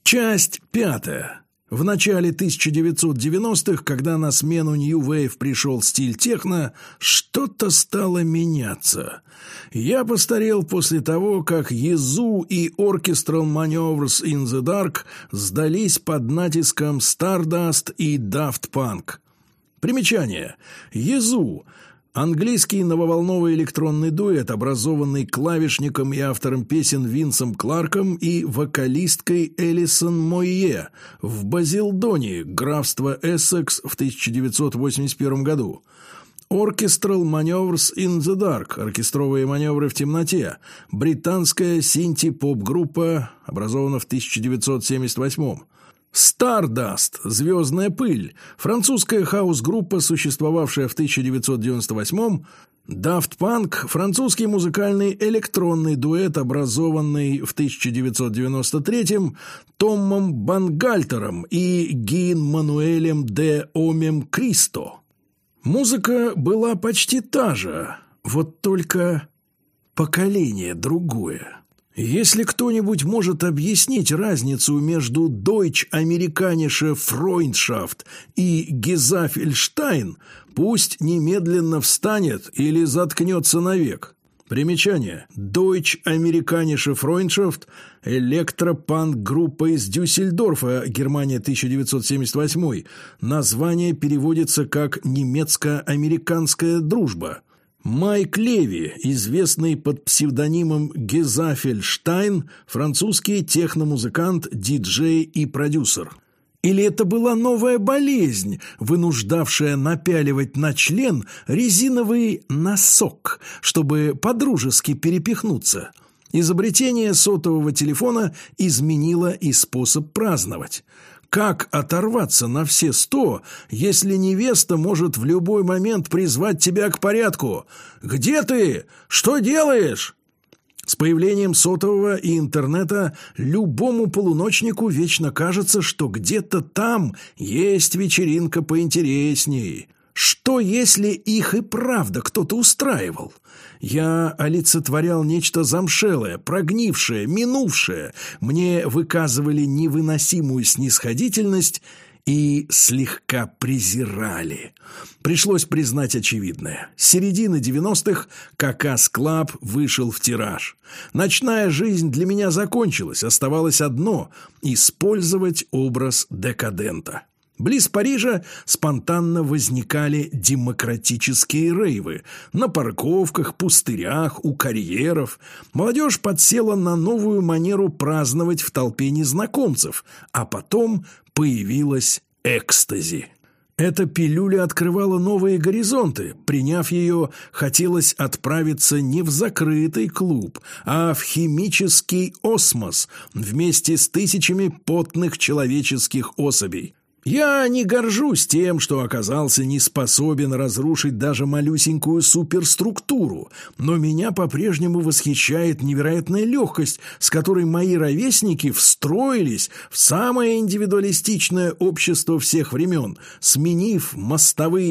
Часть 5. В начале 1990-х, когда на смену New Wave пришел стиль техно, что-то стало меняться. Я постарел после того, как Yazoo и Orchestral Manoeuvres in the Dark сдались под натиском Stardust и Daft Punk. Примечание. Yazoo – английский нововолновый электронный дуэт, образованный клавишником и автором песен Винсом Кларком и вокалисткой Элисон Мойе в Базилдоне, графство Эссекс, в 1981 году. Orchestral Manoeuvres in the Dark, оркестровые маневры в темноте, британская синти-поп-группа, образована в 1978. Stardust, «Звездная пыль», французская хаус-группа, существовавшая в 1998-м, Daft Punk, французский музыкальный электронный дуэт, образованный в 1993-м Томом Бангальтером и Гин-Мануэлем де Омем Кристо. Музыка была почти та же, вот только поколение другое. Если кто-нибудь может объяснить разницу между Deutsch-Amerikanische Freundschaft и Gesaffelstein, пусть немедленно встанет или заткнется навек. Примечание. Deutsch-Amerikanische Freundschaft – электропанк-группа из Дюссельдорфа, Германия, 1978. Название переводится как «немецко-американская дружба». Майк Леви, известный под псевдонимом Gesaffelstein, французский техномузыкант, диджей и продюсер. Или это была новая болезнь, вынуждавшая напяливать на член резиновый носок, чтобы по-дружески перепихнуться? Изобретение сотового телефона изменило и способ праздновать. Как оторваться на все 100, если невеста может в любой момент призвать тебя к порядку? «Где ты? Что делаешь?» С появлением сотового и интернета любому полуночнику вечно кажется, что где-то там есть вечеринка поинтересней. Что, если их и правда кто-то устраивал? Я олицетворял нечто замшелое, прогнившее, минувшее. Мне выказывали невыносимую снисходительность и слегка презирали. Пришлось признать очевидное. С середины 90-х Какас Клаб вышел в тираж. Ночная жизнь для меня закончилась. Оставалось одно – использовать образ декадента. Близ Парижа спонтанно возникали демократические рейвы. На парковках, пустырях, у карьеров. Молодежь подсела на новую манеру праздновать в толпе незнакомцев, а потом появилась экстази. Эта пилюля открывала новые горизонты. Приняв ее, хотелось отправиться не в закрытый клуб, а в химический осмос вместе с тысячами потных человеческих особей. Я не горжусь тем, что оказался не способен разрушить даже малюсенькую суперструктуру, но меня по-прежнему восхищает невероятная легкость, с которой мои ровесники встроились в самое индивидуалистичное общество всех времен, сменив мостовые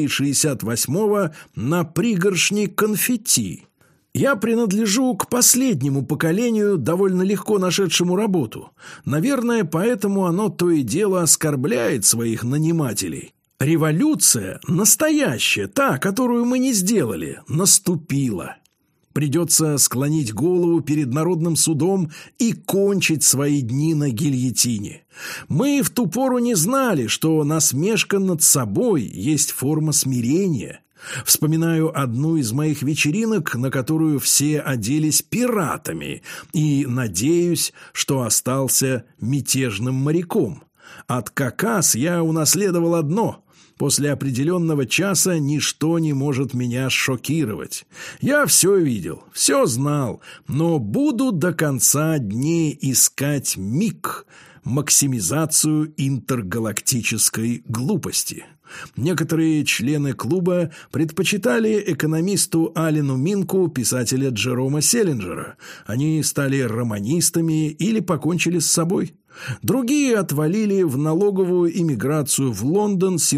68-го на пригоршни конфетти. Я принадлежу к последнему поколению, довольно легко нашедшему работу. Наверное, поэтому оно то и дело оскорбляет своих нанимателей. Революция, настоящая, та, которую мы не сделали, наступила. Придется склонить голову перед народным судом и кончить свои дни на гильотине. Мы в ту пору не знали, что насмешка над собой есть форма смирения. Вспоминаю одну из моих вечеринок, на которую все оделись пиратами, и надеюсь, что остался мятежным моряком. От Какас я унаследовал одно: после определенного часа ничто не может меня шокировать. Я все видел, все знал, но буду до конца дней искать миг, максимизацию интергалактической глупости. Некоторые члены клуба предпочитали экономисту Алену Минку писателя Джерома Селлинджера. Они стали романистами или покончили с собой. Другие отвалили в налоговую иммиграцию в Лондон, Сингапур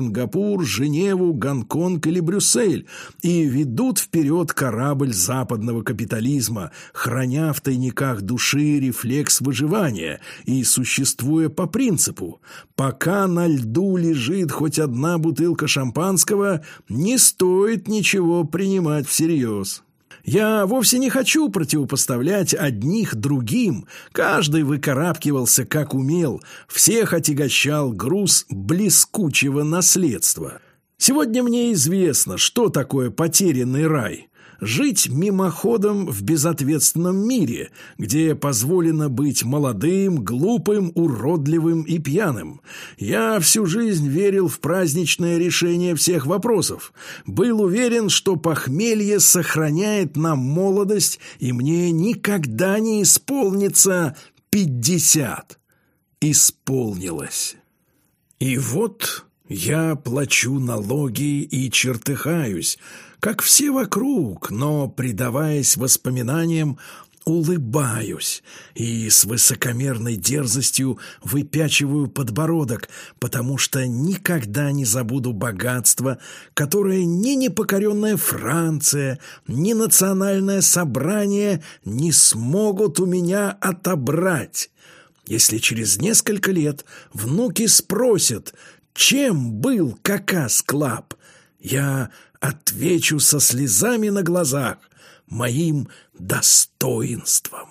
Сингапур, Женеву, Гонконг или Брюссель и ведут вперед корабль западного капитализма, храня в тайниках души рефлекс выживания и существуя по принципу: пока на льду лежит хоть одна бутылка шампанского, не стоит ничего принимать всерьез. Я вовсе не хочу противопоставлять одних другим. Каждый выкарабкивался как умел, всех отягощал груз блескучего наследства. Сегодня мне известно, что такое потерянный рай. Жить мимоходом в безответственном мире, где позволено быть молодым, глупым, уродливым и пьяным. Я всю жизнь верил в праздничное решение всех вопросов. Был уверен, что похмелье сохраняет нам молодость, и мне никогда не исполнится 50. Исполнилось. И вот я плачу налоги и чертыхаюсь, как все вокруг, но, предаваясь воспоминаниям, улыбаюсь и с высокомерной дерзостью выпячиваю подбородок, потому что никогда не забуду богатство, которое ни непокоренная Франция, ни национальное собрание не смогут у меня отобрать. Если через несколько лет внуки спросят, чем был Какас Клаб, я отвечу со слезами на глазах: моим достоинством.